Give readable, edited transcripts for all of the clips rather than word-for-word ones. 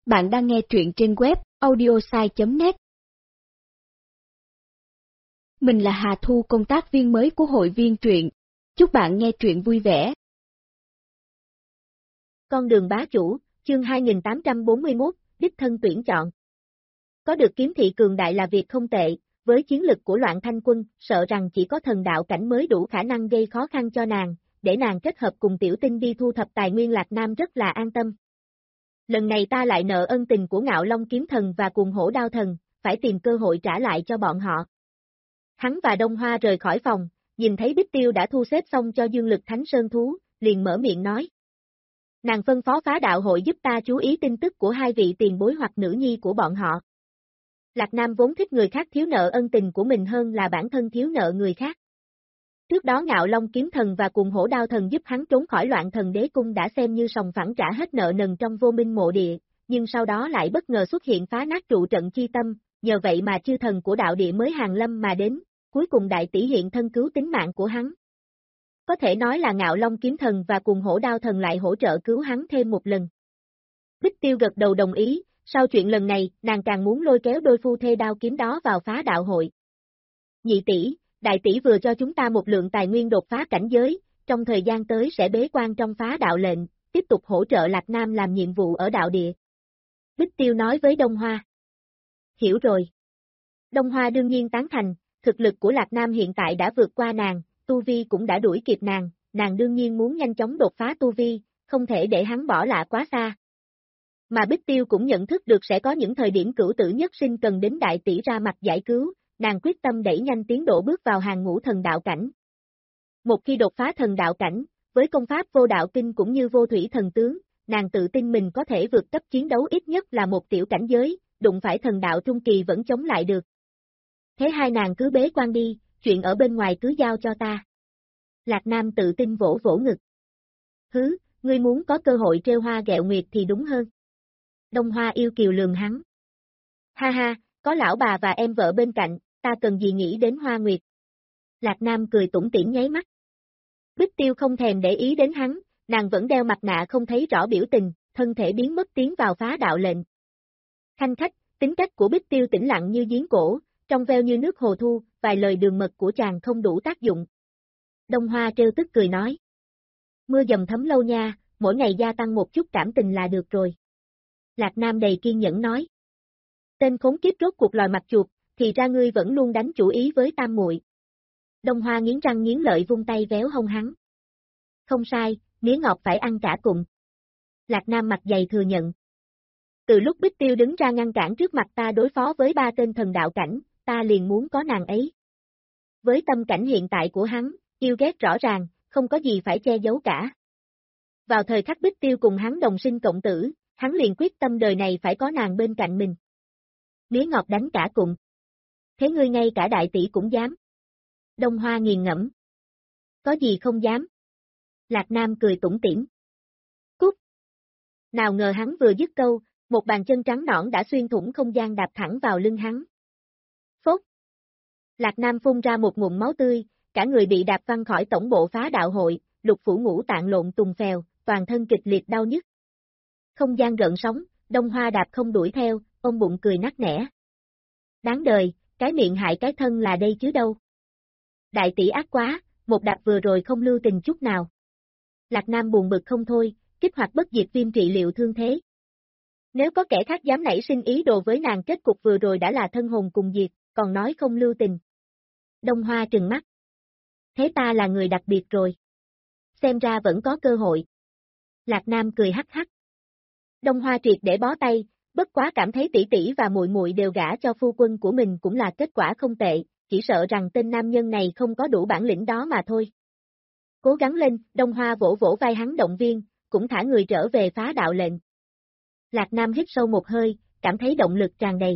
Bạn đang nghe truyện trên web audiosai.net. Mình là Hà Thu, công tác viên mới của hội viên truyện. Chúc bạn nghe truyện vui vẻ. Con đường bá chủ, chương 2841, đích thân tuyển chọn. Có được kiếm thị cường đại là việc không tệ, với chiến lực của Loạn Thanh Quân, sợ rằng chỉ có thần đạo cảnh mới đủ khả năng gây khó khăn cho nàng, để nàng kết hợp cùng Tiểu Tinh đi thu thập tài nguyên Lạc Nam rất là an tâm. Lần này ta lại nợ ân tình của Ngạo Long Kiếm Thần và cùng Hổ Đao Thần, phải tìm cơ hội trả lại cho bọn họ. Hắn và Đông Hoa rời khỏi phòng, nhìn thấy Bích Tiêu đã thu xếp xong cho Dương Lực Thánh Sơn Thú, liền mở miệng nói. Nàng phân phó phá đạo hội giúp ta chú ý tin tức của hai vị tiền bối hoặc nữ nhi của bọn họ. Lạc Nam vốn thích người khác thiếu nợ ân tình của mình hơn là bản thân thiếu nợ người khác. Trước đó Ngạo Long Kiếm Thần và cùng Hổ Đao Thần giúp hắn trốn khỏi Loạn Thần Đế Cung đã xem như sòng phẳng trả hết nợ nần trong Vô Minh Mộ Địa, nhưng sau đó lại bất ngờ xuất hiện phá nát trụ trận chi tâm, nhờ vậy mà chư thần của đạo địa mới hàng lâm mà đến, cuối cùng đại tỷ hiện thân cứu tính mạng của hắn. Có thể nói là Ngạo Long Kiếm Thần và cùng Hổ Đao Thần lại hỗ trợ cứu hắn thêm một lần. Bích Tiêu gật đầu đồng ý, sau chuyện lần này, nàng càng muốn lôi kéo đôi phu thê đao kiếm đó vào phá đạo hội. Nhị tỷ, đại tỷ vừa cho chúng ta một lượng tài nguyên đột phá cảnh giới, trong thời gian tới sẽ bế quan trong phá đạo lệnh, tiếp tục hỗ trợ Lạc Nam làm nhiệm vụ ở đạo địa. Bích Tiêu nói với Đông Hoa. Hiểu rồi. Đông Hoa đương nhiên tán thành, thực lực của Lạc Nam hiện tại đã vượt qua nàng, tu vi cũng đã đuổi kịp nàng đương nhiên muốn nhanh chóng đột phá tu vi, không thể để hắn bỏ lại quá xa. Mà Bích Tiêu cũng nhận thức được sẽ có những thời điểm cửu tử nhất sinh cần đến đại tỷ ra mặt giải cứu, nàng quyết tâm đẩy nhanh tiến độ bước vào hàng ngũ thần đạo cảnh. Một khi đột phá thần đạo cảnh, với công pháp vô đạo kinh cũng như vô thủy thần tướng, nàng tự tin mình có thể vượt cấp chiến đấu ít nhất là một tiểu cảnh giới, đụng phải thần đạo trung kỳ vẫn chống lại được. Thế hai nàng cứ bế quan đi, chuyện ở bên ngoài cứ giao cho ta. Lạc Nam tự tin vỗ vỗ ngực. Hứ, ngươi muốn có cơ hội trêu hoa ghẹo nguyệt thì đúng hơn. Đông Hoa yêu kiều lườm hắn. Ha ha, có lão bà và em vợ bên cạnh, ta cần gì nghĩ đến Hoa Nguyệt. Lạc Nam cười tủm tỉm nháy mắt. Bích Tiêu không thèm để ý đến hắn, nàng vẫn đeo mặt nạ không thấy rõ biểu tình, thân thể biến mất tiến vào phá đạo lệnh. Khanh khách, tính cách của Bích Tiêu tĩnh lặng như giếng cổ, trong veo như nước hồ thu, vài lời đường mật của chàng không đủ tác dụng. Đông Hoa trêu tức cười nói. Mưa dầm thấm lâu nha, mỗi ngày gia tăng một chút cảm tình là được rồi. Lạc Nam đầy kiên nhẫn nói. Tên khốn kiếp rốt cuộc lòi mặt chuột, thì ra ngươi vẫn luôn đánh chủ ý với tam muội. Đông Hoa nghiến răng nghiến lợi vung tay véo hông hắn. Không sai, mía ngọt phải ăn cả cụm. Lạc Nam mặt dày thừa nhận. Từ lúc Bích Tiêu đứng ra ngăn cản trước mặt ta đối phó với ba tên thần đạo cảnh, ta liền muốn có nàng ấy. Với tâm cảnh hiện tại của hắn, yêu ghét rõ ràng, không có gì phải che giấu cả. Vào thời khắc Bích Tiêu cùng hắn đồng sinh cộng tử, hắn liền quyết tâm đời này phải có nàng bên cạnh mình. Mía ngọt đánh cả cụm. Thế ngươi ngay cả đại tỷ cũng dám. Đông Hoa nghiền ngẫm. Có gì không dám. Lạc Nam cười tủm tỉm. Cút. Nào ngờ hắn vừa dứt câu, một bàn chân trắng nõn đã xuyên thủng không gian đạp thẳng vào lưng hắn. Phốt. Lạc Nam phun ra một ngụm máu tươi, cả người bị đạp văng khỏi tổng bộ phá đạo hội, lục phủ ngũ tạng lộn tùng phèo, toàn thân kịch liệt đau nhức. Không gian gợn sóng, Đông Hoa đạp không đuổi theo, ôm bụng cười nát nẻ. Đáng đời, cái miệng hại cái thân là đây chứ đâu. Đại tỷ ác quá, một đạp vừa rồi không lưu tình chút nào. Lạc Nam buồn bực không thôi, kích hoạt bất diệt viêm trị liệu thương thế. Nếu có kẻ khác dám nảy sinh ý đồ với nàng kết cục vừa rồi đã là thân hồn cùng diệt, còn nói không lưu tình. Đông Hoa trừng mắt. Thế ta là người đặc biệt rồi. Xem ra vẫn có cơ hội. Lạc Nam cười hắc hắc. Đông Hoa triệt để bó tay, bất quá cảm thấy tỷ tỷ và muội muội đều gả cho phu quân của mình cũng là kết quả không tệ, chỉ sợ rằng tên nam nhân này không có đủ bản lĩnh đó mà thôi. Cố gắng lên, Đông Hoa vỗ vỗ vai hắn động viên, cũng thả người trở về phá đạo lệnh. Lạc Nam hít sâu một hơi, cảm thấy động lực tràn đầy.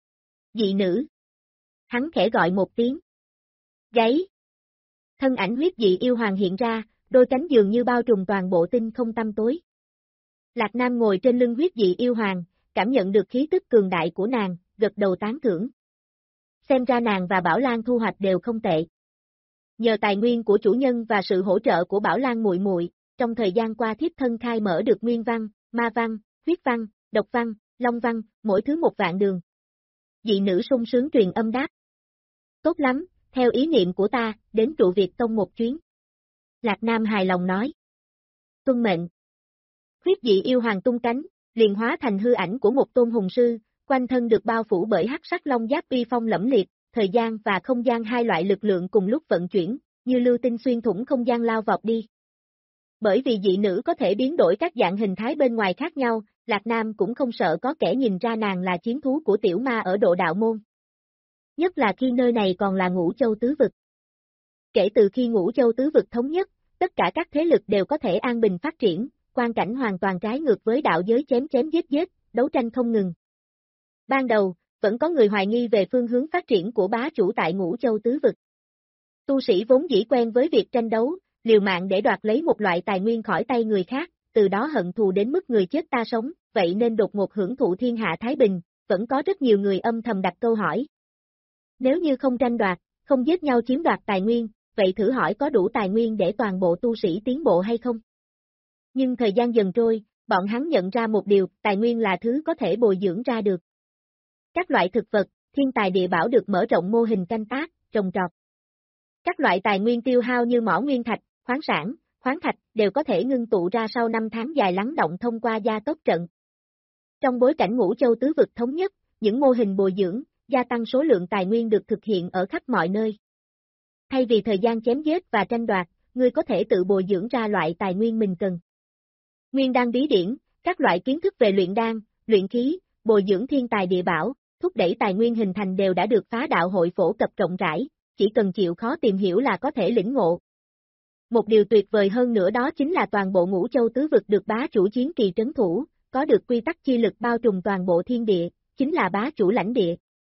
Dị nữ. Hắn khẽ gọi một tiếng. Gáy. Thân ảnh huyết dị yêu hoàng hiện ra, đôi cánh dường như bao trùm toàn bộ tinh không tăm tối. Lạc Nam ngồi trên lưng huyết dị yêu hoàng, cảm nhận được khí tức cường đại của nàng, gật đầu tán thưởng. Xem ra nàng và Bảo Lan thu hoạch đều không tệ. Nhờ tài nguyên của chủ nhân và sự hỗ trợ của Bảo Lan muội muội, trong thời gian qua thiếp thân khai mở được nguyên văn, ma văn, huyết văn, độc văn, Long văn, mỗi thứ 1 vạn đường. Dị nữ sung sướng truyền âm đáp. Tốt lắm, theo ý niệm của ta, đến trụ Việt Tông một chuyến. Lạc Nam hài lòng nói. Tuân mệnh. Huyết dị yêu hoàng tung cánh, liền hóa thành hư ảnh của một tôn hùng sư, quanh thân được bao phủ bởi hắc sắc long giáp uy phong lẫm liệt, thời gian và không gian hai loại lực lượng cùng lúc vận chuyển, như lưu tinh xuyên thủng không gian lao vọt đi. Bởi vì dị nữ có thể biến đổi các dạng hình thái bên ngoài khác nhau, Lạc Nam cũng không sợ có kẻ nhìn ra nàng là chiến thú của tiểu ma ở độ đạo môn. Nhất là khi nơi này còn là Ngũ Châu Tứ Vực. Kể từ khi Ngũ Châu Tứ Vực thống nhất, tất cả các thế lực đều có thể an bình phát triển, quan cảnh hoàn toàn trái ngược với đạo giới chém chém giết giết, đấu tranh không ngừng. Ban đầu, vẫn có người hoài nghi về phương hướng phát triển của bá chủ tại Ngũ Châu Tứ Vực. Tu sĩ vốn dĩ quen với việc tranh đấu, liều mạng để đoạt lấy một loại tài nguyên khỏi tay người khác, từ đó hận thù đến mức người chết ta sống, vậy nên đột ngột hưởng thụ thiên hạ thái bình, vẫn có rất nhiều người âm thầm đặt câu hỏi. Nếu như không tranh đoạt, không giết nhau chiếm đoạt tài nguyên, vậy thử hỏi có đủ tài nguyên để toàn bộ tu sĩ tiến bộ hay không? Nhưng thời gian dần trôi, bọn hắn nhận ra một điều, tài nguyên là thứ có thể bồi dưỡng ra được. Các loại thực vật, thiên tài địa bảo được mở rộng mô hình canh tác, trồng trọt. Các loại tài nguyên tiêu hao như mỏ nguyên thạch, khoáng sản, khoáng thạch đều có thể ngưng tụ ra sau 5 tháng dài lắng động thông qua gia tốc trận. Trong bối cảnh Ngũ Châu Tứ Vực thống nhất, những mô hình bồi dưỡng, gia tăng số lượng tài nguyên được thực hiện ở khắp mọi nơi. Thay vì thời gian chém giết và tranh đoạt, ngươi có thể tự bồi dưỡng ra loại tài nguyên mình cần. Nguyên đan bí điển, các loại kiến thức về luyện đan, luyện khí, bồi dưỡng thiên tài địa bảo, thúc đẩy tài nguyên hình thành đều đã được phá đạo hội phổ cập rộng rãi, chỉ cần chịu khó tìm hiểu là có thể lĩnh ngộ. Một điều tuyệt vời hơn nữa đó chính là toàn bộ Ngũ Châu Tứ Vực được bá chủ chiến kỳ trấn thủ, có được quy tắc chi lực bao trùm toàn bộ thiên địa, chính là bá chủ lãnh địa.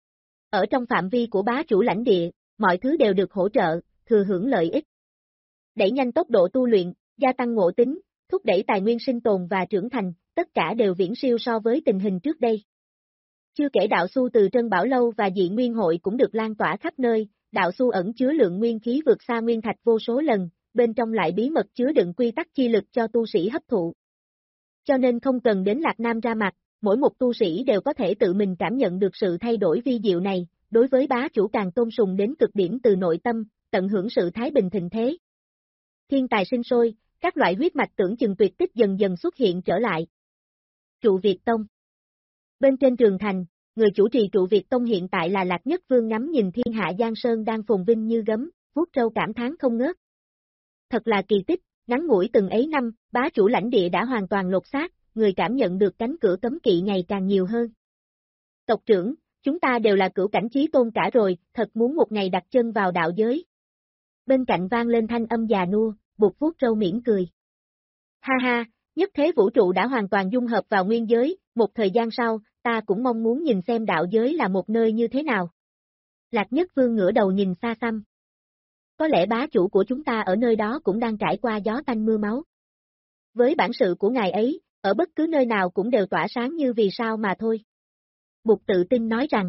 Ở trong phạm vi của bá chủ lãnh địa, mọi thứ đều được hỗ trợ, thừa hưởng lợi ích. Đẩy nhanh tốc độ tu luyện, gia tăng ngộ tính, thúc đẩy tài nguyên sinh tồn và trưởng thành, tất cả đều viễn siêu so với tình hình trước đây. Chưa kể đạo su từ Trân Bảo Lâu và dị nguyên hội cũng được lan tỏa khắp nơi, đạo su ẩn chứa lượng nguyên khí vượt xa nguyên thạch vô số lần, bên trong lại bí mật chứa đựng quy tắc chi lực cho tu sĩ hấp thụ. Cho nên không cần đến Lạc Nam ra mặt, mỗi một tu sĩ đều có thể tự mình cảm nhận được sự thay đổi vi diệu này, đối với bá chủ càng tôn sùng đến cực điểm từ nội tâm, tận hưởng sự thái bình thịnh thế. Thiên tài sinh sôi, các loại huyết mạch tưởng chừng tuyệt tích dần dần xuất hiện trở lại. Trụ Việt Tông. Bên trên trường thành, người chủ trì Trụ Việt Tông hiện tại là Lạc Nhất Vương ngắm nhìn thiên hạ Giang Sơn đang phồn vinh như gấm, vuốt râu cảm thán không ngớt. Thật là kỳ tích, ngắn ngủi từng ấy năm, bá chủ lãnh địa đã hoàn toàn lột xác, người cảm nhận được cánh cửa cấm kỵ ngày càng nhiều hơn. Tộc trưởng, chúng ta đều là cửu cảnh chí tôn cả rồi, thật muốn một ngày đặt chân vào đạo giới. Bên cạnh vang lên thanh âm già nua, Bụt vuốt râu mỉm cười. Ha ha, nhất thế vũ trụ đã hoàn toàn dung hợp vào nguyên giới, một thời gian sau, ta cũng mong muốn nhìn xem đạo giới là một nơi như thế nào. Lạc Nhất Vương ngửa đầu nhìn xa xăm. Có lẽ bá chủ của chúng ta ở nơi đó cũng đang trải qua gió tanh mưa máu. Với bản sự của ngài ấy, ở bất cứ nơi nào cũng đều tỏa sáng như vì sao mà thôi. Bụt tự tin nói rằng.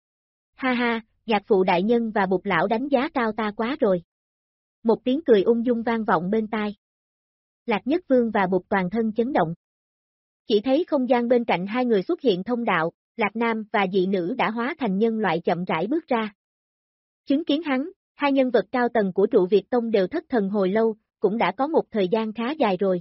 Ha ha, nhạc phụ đại nhân và Bụt lão đánh giá cao ta quá rồi. Một tiếng cười ung dung vang vọng bên tai. Lạc Nhất Vương và Bụt toàn thân chấn động. Chỉ thấy không gian bên cạnh hai người xuất hiện thông đạo, Lạc Nam và dị nữ đã hóa thành nhân loại chậm rãi bước ra. Chứng kiến hắn, hai nhân vật cao tầng của Trụ Việt Tông đều thất thần hồi lâu, cũng đã có một thời gian khá dài rồi.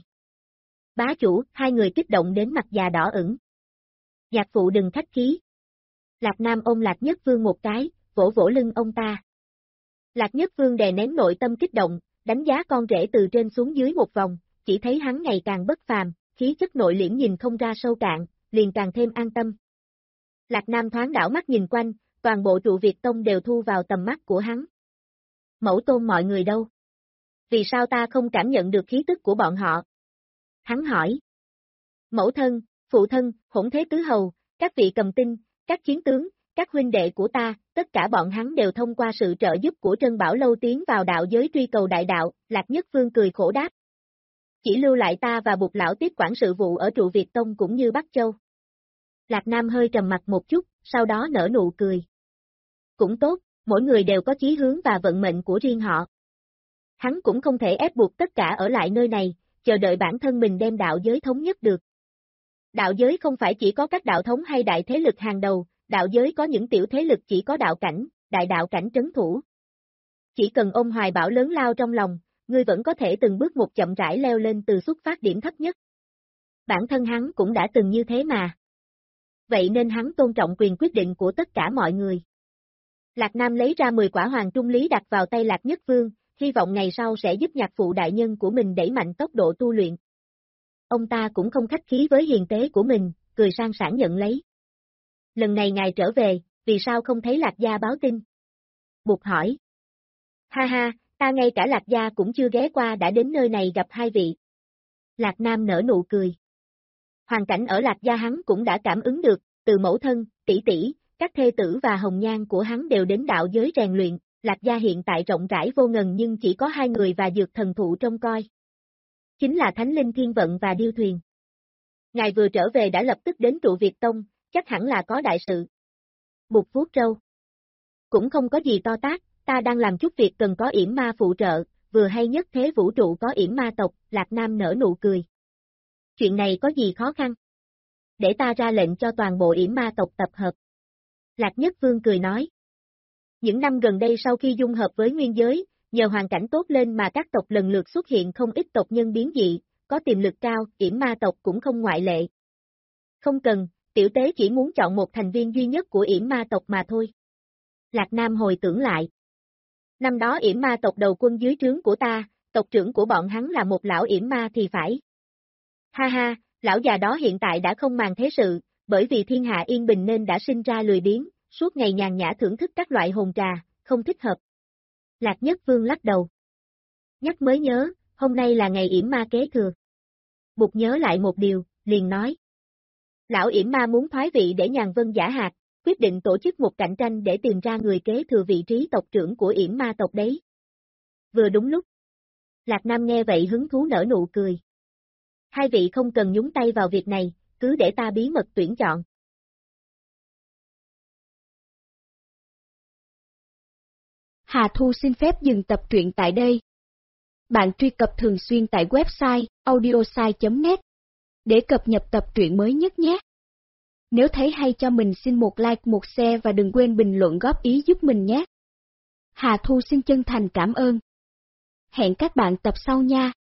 Bá chủ, hai người kích động đến mặt già đỏ ửng. Nhạc phụ đừng khách khí. Lạc Nam ôm Lạc Nhất Vương một cái, vỗ vỗ lưng ông ta. Lạc Nhất Vương đè nén nội tâm kích động, đánh giá con rể từ trên xuống dưới một vòng, chỉ thấy hắn ngày càng bất phàm, khí chất nội liễm nhìn không ra sâu cạn, liền càng thêm an tâm. Lạc Nam thoáng đảo mắt nhìn quanh, toàn bộ Trụ Việt Tông đều thu vào tầm mắt của hắn. Mẫu tôn mọi người đâu? Vì sao ta không cảm nhận được khí tức của bọn họ? Hắn hỏi. Mẫu thân, phụ thân, Hỗn Thế Tứ Hầu, các vị cầm tinh, các chiến tướng, các huynh đệ của ta, tất cả bọn hắn đều thông qua sự trợ giúp của Trân Bảo Lâu tiến vào đạo giới truy cầu đại đạo, Lạc Nhất Vương cười khổ đáp. Chỉ lưu lại ta và Bụt lão tiếp quản sự vụ ở Trụ Việt Tông cũng như Bắc Châu. Lạc Nam hơi trầm mặt một chút, sau đó nở nụ cười. Cũng tốt, mỗi người đều có chí hướng và vận mệnh của riêng họ. Hắn cũng không thể ép buộc tất cả ở lại nơi này, chờ đợi bản thân mình đem đạo giới thống nhất được. Đạo giới không phải chỉ có các đạo thống hay đại thế lực hàng đầu, đạo giới có những tiểu thế lực chỉ có đạo cảnh, đại đạo cảnh trấn thủ. Chỉ cần ôm hoài bão lớn lao trong lòng, ngươi vẫn có thể từng bước một chậm rãi leo lên từ xuất phát điểm thấp nhất. Bản thân hắn cũng đã từng như thế mà. Vậy nên hắn tôn trọng quyền quyết định của tất cả mọi người. Lạc Nam lấy ra 10 quả hoàng trung lý đặt vào tay Lạc Nhất Vương, hy vọng ngày sau sẽ giúp nhạc phụ đại nhân của mình đẩy mạnh tốc độ tu luyện. Ông ta cũng không khách khí với hiền tế của mình, cười sang sảng nhận lấy. Lần này ngài trở về, vì sao không thấy Lạc gia báo tin? Bụt hỏi. Ha ha, ta ngay cả Lạc gia cũng chưa ghé qua đã đến nơi này gặp hai vị. Lạc Nam nở nụ cười. Hoàn cảnh ở Lạc gia hắn cũng đã cảm ứng được, từ mẫu thân, tỷ tỷ, các thê tử và hồng nhan của hắn đều đến đạo giới rèn luyện, Lạc gia hiện tại rộng rãi vô ngần nhưng chỉ có 2 người và dược thần thụ trông coi. Chính là Thánh Linh Thiên Vận và Điêu Thuyền. Ngài vừa trở về đã lập tức đến trụ Việt Tông, chắc hẳn là có đại sự. Bụt vuốt râu. Cũng không có gì to tát, ta đang làm chút việc cần có yểm ma phụ trợ, vừa hay nhất thế vũ trụ có yểm ma tộc, Lạc Nam nở nụ cười. Chuyện này có gì khó khăn? Để ta ra lệnh cho toàn bộ yểm ma tộc tập hợp. Lạc Nhất Vương cười nói. Những năm gần đây sau khi dung hợp với nguyên giới, nhờ hoàn cảnh tốt lên mà các tộc lần lượt xuất hiện không ít tộc nhân biến dị, có tiềm lực cao, yểm ma tộc cũng không ngoại lệ. Không cần, tiểu tế chỉ muốn chọn một thành viên duy nhất của yểm ma tộc mà thôi. Lạc Nam hồi tưởng lại. Năm đó yểm ma tộc đầu quân dưới trướng của ta, tộc trưởng của bọn hắn là một lão yểm ma thì phải. Ha ha, lão già đó hiện tại đã không màng thế sự, bởi vì thiên hạ yên bình nên đã sinh ra lười biếng, suốt ngày nhàn nhã thưởng thức các loại hồn trà, không thích hợp. Lạc Nhất Vương lắc đầu. Nhắc mới nhớ, hôm nay là ngày yểm ma kế thừa. Bụt nhớ lại một điều, liền nói. Lão yểm ma muốn thoái vị để nhàn vân giả hạt, quyết định tổ chức một cạnh tranh để tìm ra người kế thừa vị trí tộc trưởng của yểm ma tộc đấy. Vừa đúng lúc. Lạc Nam nghe vậy hứng thú nở nụ cười. Hai vị không cần nhúng tay vào việc này, cứ để ta bí mật tuyển chọn. Hà Thu xin phép dừng tập truyện tại đây. Bạn truy cập thường xuyên tại website audiosai.net để cập nhật tập truyện mới nhất nhé. Nếu thấy hay cho mình xin một like, một share và đừng quên bình luận góp ý giúp mình nhé. Hà Thu xin chân thành cảm ơn. Hẹn các bạn tập sau nha.